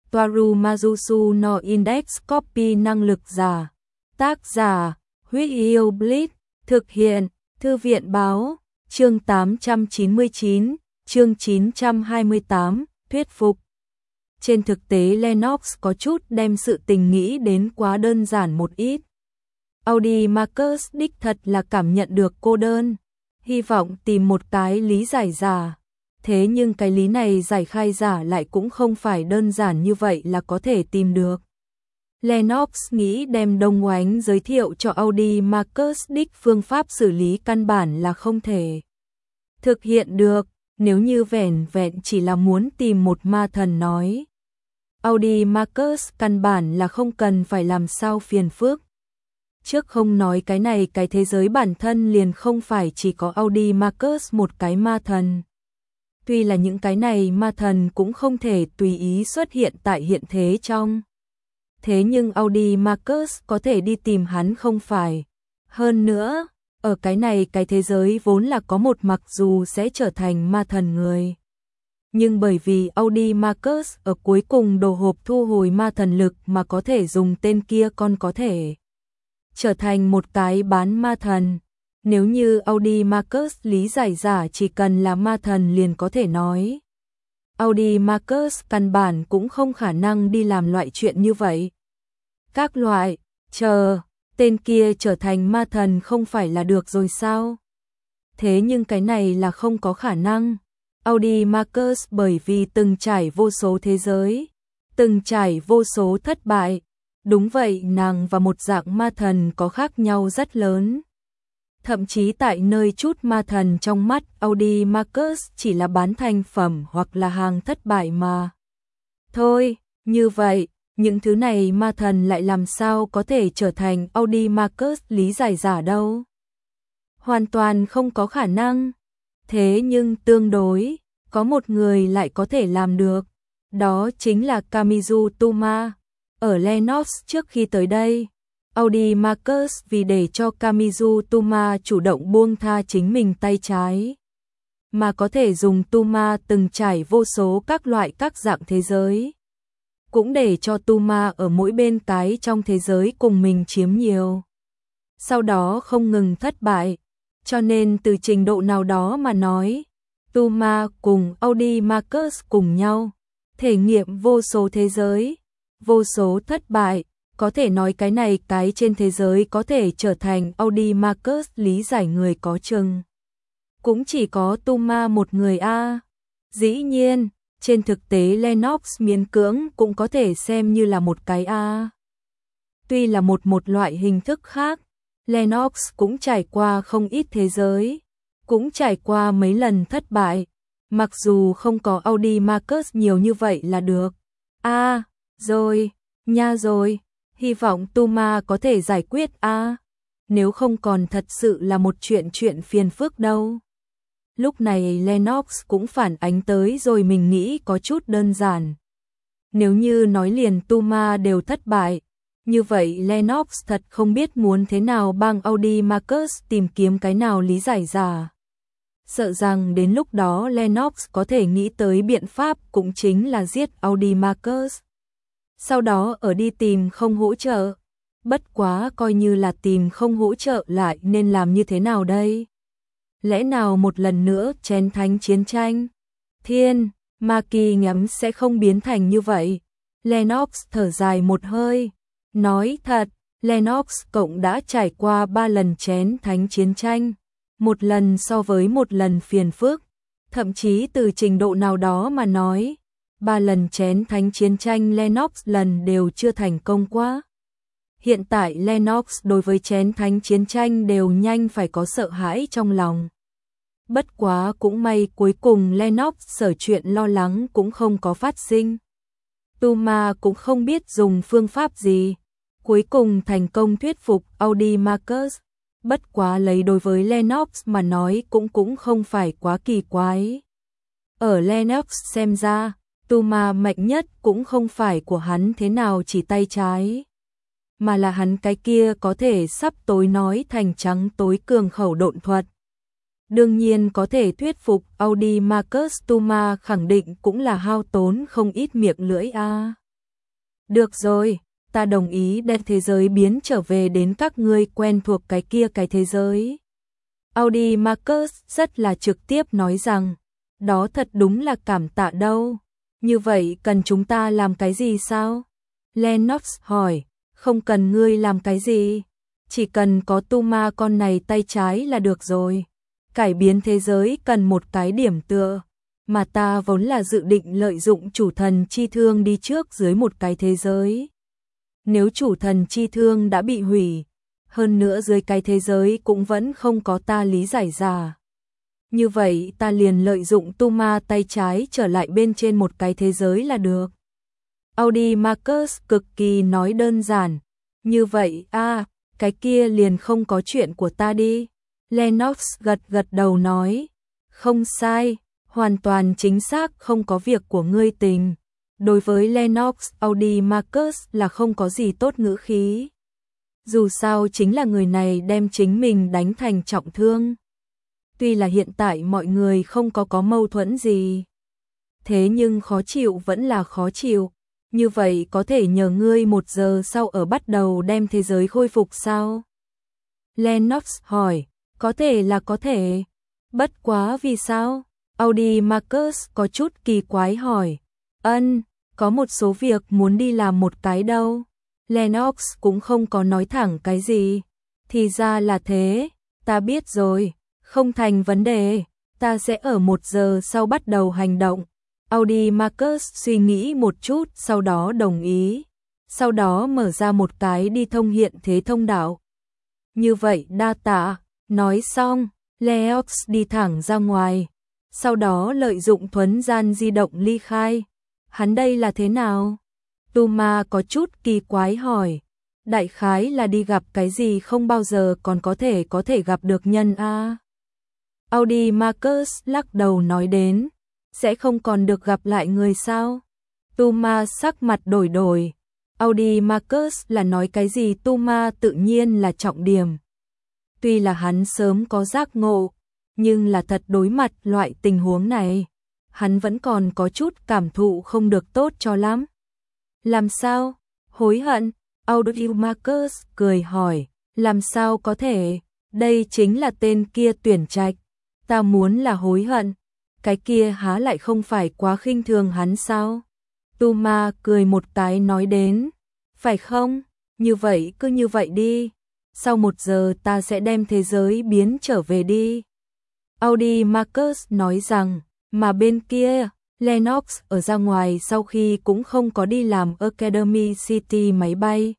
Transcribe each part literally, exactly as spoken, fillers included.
Toaru Majusu no Index Copy năng lực giả. Tác giả, Huyết Yêu Blitz, thực hiện, Thư viện báo, chương tám trăm chín mươi chín, chương chín trăm hai mươi tám, thuyết phục. Trên thực tế Lennox có chút đem sự tình nghĩ đến quá đơn giản một ít. Audi Marcus đích thật là cảm nhận được cô đơn, hy vọng tìm một cái lý giải giả. Thế nhưng cái lý này giải khai giả lại cũng không phải đơn giản như vậy là có thể tìm được. Lennox nghĩ đem Đông Oánh giới thiệu cho Audi Marcus đích phương pháp xử lý căn bản là không thể thực hiện được, nếu như vẻn vẹn chỉ là muốn tìm một ma thần nói. Audi Marcus căn bản là không cần phải làm sao phiền phức. Trước không nói cái này, cái thế giới bản thân liền không phải chỉ có Audi Marcus một cái ma thần. Tuy là những cái này ma thần cũng không thể tùy ý xuất hiện tại hiện thế trong. Thế nhưng Audi Marcus có thể đi tìm hắn không phải. Hơn nữa, ở cái này cái thế giới vốn là có một mặc dù sẽ trở thành ma thần người. Nhưng bởi vì Audi Marcus ở cuối cùng đồ hộp thu hồi ma thần lực mà có thể dùng tên kia còn có thể trở thành một cái bán ma thần. Nếu như Audi Marcus lý giải giả chỉ cần là ma thần liền có thể nói. Audi Marcus căn bản cũng không khả năng đi làm loại chuyện như vậy. Các loại, chờ, tên kia trở thành ma thần không phải là được rồi sao? Thế nhưng cái này là không có khả năng. Audi Marcus bởi vì từng trải vô số thế giới, từng trải vô số thất bại. Đúng vậy, nàng và một dạng ma thần có khác nhau rất lớn. Thậm chí tại nơi chút ma thần trong mắt Audi Marcus chỉ là bán thành phẩm hoặc là hàng thất bại mà. Thôi, như vậy, những thứ này ma thần lại làm sao có thể trở thành Audi Marcus lý giải giả đâu? Hoàn toàn không có khả năng. Thế nhưng tương đối, có một người lại có thể làm được. Đó chính là Kamizu Tuma. Ở Lennox trước khi tới đây, Audi Marcus vì để cho Kamizu Tuma chủ động buông tha chính mình tay trái, mà có thể dùng Tuma từng trải vô số các loại các dạng thế giới. Cũng để cho Tuma ở mỗi bên cái trong thế giới cùng mình chiếm nhiều. Sau đó không ngừng thất bại, cho nên từ trình độ nào đó mà nói, Tuma cùng Audi Marcus cùng nhau, thể nghiệm vô số thế giới, vô số thất bại. Có thể nói cái này cái trên thế giới có thể trở thành Audi Marcus lý giải người có chừng. Cũng chỉ có Tuma một người a. Dĩ nhiên, trên thực tế Lennox miễn cưỡng cũng có thể xem như là một cái a. Tuy là một một loại hình thức khác, Lennox cũng trải qua không ít thế giới, cũng trải qua mấy lần thất bại, mặc dù không có Audi Marcus nhiều như vậy là được. A, à, rồi, nha rồi. Hy vọng Tuma có thể giải quyết a, à, nếu không còn thật sự là một chuyện chuyện phiền phức đâu. Lúc này Lennox cũng phản ánh tới rồi mình nghĩ có chút đơn giản. Nếu như nói liền Tuma đều thất bại, như vậy Lennox thật không biết muốn thế nào bằng Audi Marcus tìm kiếm cái nào lý giải giả. Sợ rằng đến lúc đó Lennox có thể nghĩ tới biện pháp cũng chính là giết Audi Marcus. Sau đó ở đi tìm không hỗ trợ. Bất quá coi như là tìm không hỗ trợ lại nên làm như thế nào đây? Lẽ nào một lần nữa chén thánh chiến tranh? Thiên, ma kỳ ngắm sẽ không biến thành như vậy. Lennox thở dài một hơi. Nói thật, Lennox cộng đã trải qua ba lần chén thánh chiến tranh. Một lần so với một lần phiền phức. Thậm chí từ trình độ nào đó mà nói, ba lần chén thánh chiến tranh Lennox lần đều chưa thành công quá. Hiện tại Lennox đối với chén thánh chiến tranh đều nhanh phải có sợ hãi trong lòng. Bất quá cũng may cuối cùng Lennox sở chuyện lo lắng cũng không có phát sinh. Tuma cũng không biết dùng phương pháp gì. Cuối cùng thành công thuyết phục Audi Marcus. Bất quá lấy đối với Lennox mà nói cũng cũng không phải quá kỳ quái. Ở Lennox xem ra, Tuma mạnh nhất cũng không phải của hắn thế nào chỉ tay trái, mà là hắn cái kia có thể sắp tối nói thành trắng tối cường khẩu độn thuật. Đương nhiên có thể thuyết phục Audi Marcus, Tuma khẳng định cũng là hao tốn không ít miệng lưỡi a. Được rồi, ta đồng ý đem thế giới biến trở về đến các ngươi quen thuộc cái kia cái thế giới. Audi Marcus rất là trực tiếp nói rằng, đó thật đúng là cảm tạ đâu. Như vậy cần chúng ta làm cái gì sao? Lennox hỏi, không cần ngươi làm cái gì, chỉ cần có tu ma con này tay trái là được rồi. Cải biến thế giới cần một cái điểm tựa, mà ta vốn là dự định lợi dụng chủ thần chi thương đi trước dưới một cái thế giới. Nếu chủ thần chi thương đã bị hủy, hơn nữa dưới cái thế giới cũng vẫn không có ta lý giải ra. Như vậy ta liền lợi dụng tu ma tay trái trở lại bên trên một cái thế giới là được. Audi Marcus cực kỳ nói đơn giản. Như vậy a à, cái kia liền không có chuyện của ta đi. Lennox gật gật đầu nói. Không sai, hoàn toàn chính xác không có việc của ngươi tình. Đối với Lennox, Audi Marcus là không có gì tốt ngữ khí. Dù sao chính là người này đem chính mình đánh thành trọng thương. Tuy là hiện tại mọi người không có có mâu thuẫn gì, thế nhưng khó chịu vẫn là khó chịu. Như vậy có thể nhờ ngươi một giờ sau ở bắt đầu đem thế giới khôi phục sao? Lennox hỏi, có thể là có thể. Bất quá vì sao? Audi Marcus có chút kỳ quái hỏi. Ân, có một số việc muốn đi làm một cái đâu. Lennox cũng không có nói thẳng cái gì. Thì ra là thế, ta biết rồi, không thành vấn đề, ta sẽ ở một giờ sau bắt đầu hành động. Audi Marcus suy nghĩ một chút sau đó đồng ý, sau đó mở ra một cái đi thông hiện thế thông đạo. Như vậy đa tạ, nói xong, Lennox đi thẳng ra ngoài, sau đó lợi dụng thuấn gian di động ly khai. Hắn đây là thế nào? Tu Ma có chút kỳ quái hỏi, đại khái là đi gặp cái gì không bao giờ còn có thể có thể gặp được nhân a. Audi Marcus lắc đầu nói đến, sẽ không còn được gặp lại người sao? Tu Ma sắc mặt đổi đổi. Audi Marcus là nói cái gì Tu Ma tự nhiên là trọng điểm. Tuy là hắn sớm có giác ngộ, nhưng là thật đối mặt loại tình huống này, hắn vẫn còn có chút cảm thụ không được tốt cho lắm. Làm sao? Hối hận? Audi Marcus cười hỏi, làm sao có thể? Đây chính là tên kia tuyển trạch. Ta muốn là hối hận, cái kia há lại không phải quá khinh thường hắn sao? Tu Ma cười một cái nói đến, phải không? Như vậy cứ như vậy đi. Sau một giờ ta sẽ đem thế giới biến trở về đi. Audi Marcus nói rằng, mà bên kia, Lennox ở ra ngoài sau khi cũng không có đi làm Academy City máy bay.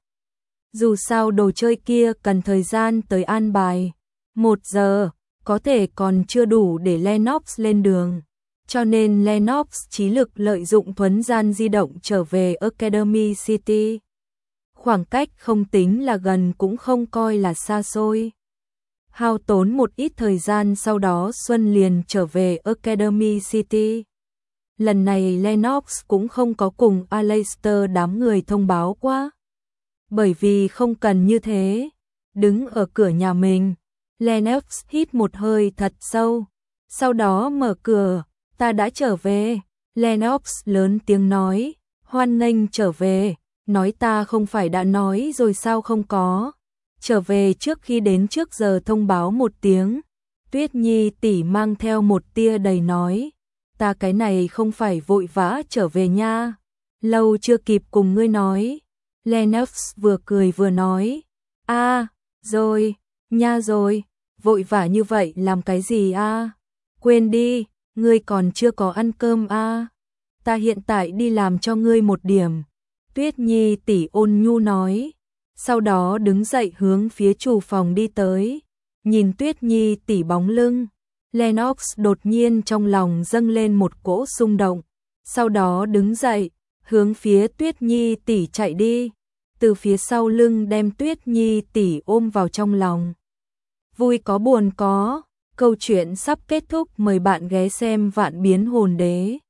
Dù sao đồ chơi kia cần thời gian tới an bài. Một giờ, có thể còn chưa đủ để Lennox lên đường. Cho nên Lennox trí lực lợi dụng thuấn gian di động trở về Academy City. Khoảng cách không tính là gần cũng không coi là xa xôi. Hao tốn một ít thời gian sau đó Xuân liền trở về Academy City. Lần này Lennox cũng không có cùng Aleister đám người thông báo quá. Bởi vì không cần như thế. Đứng ở cửa nhà mình, Lennox hít một hơi thật sâu. Sau đó mở cửa, ta đã trở về. Lennox lớn tiếng nói, hoan nghênh trở về. Nói ta không phải đã nói rồi sao không có. Trở về trước khi đến trước giờ thông báo một tiếng. Tuyết Nhi tỷ mang theo một tia đầy nói, ta cái này không phải vội vã trở về nha. Lâu chưa kịp cùng ngươi nói. Lennox vừa cười vừa nói, a à, rồi, nha rồi, vội vã như vậy làm cái gì a? À? Quên đi, ngươi còn chưa có ăn cơm a. À? Ta hiện tại đi làm cho ngươi một điểm. Tuyết Nhi tỷ ôn nhu nói, sau đó đứng dậy hướng phía chủ phòng đi tới. Nhìn Tuyết Nhi tỷ bóng lưng, Lennox đột nhiên trong lòng dâng lên một cỗ xung động, sau đó đứng dậy, hướng phía Tuyết Nhi tỷ chạy đi, từ phía sau lưng đem Tuyết Nhi tỷ ôm vào trong lòng. Vui có buồn có, câu chuyện sắp kết thúc, mời bạn ghé xem Vạn Biến Hồn Đế.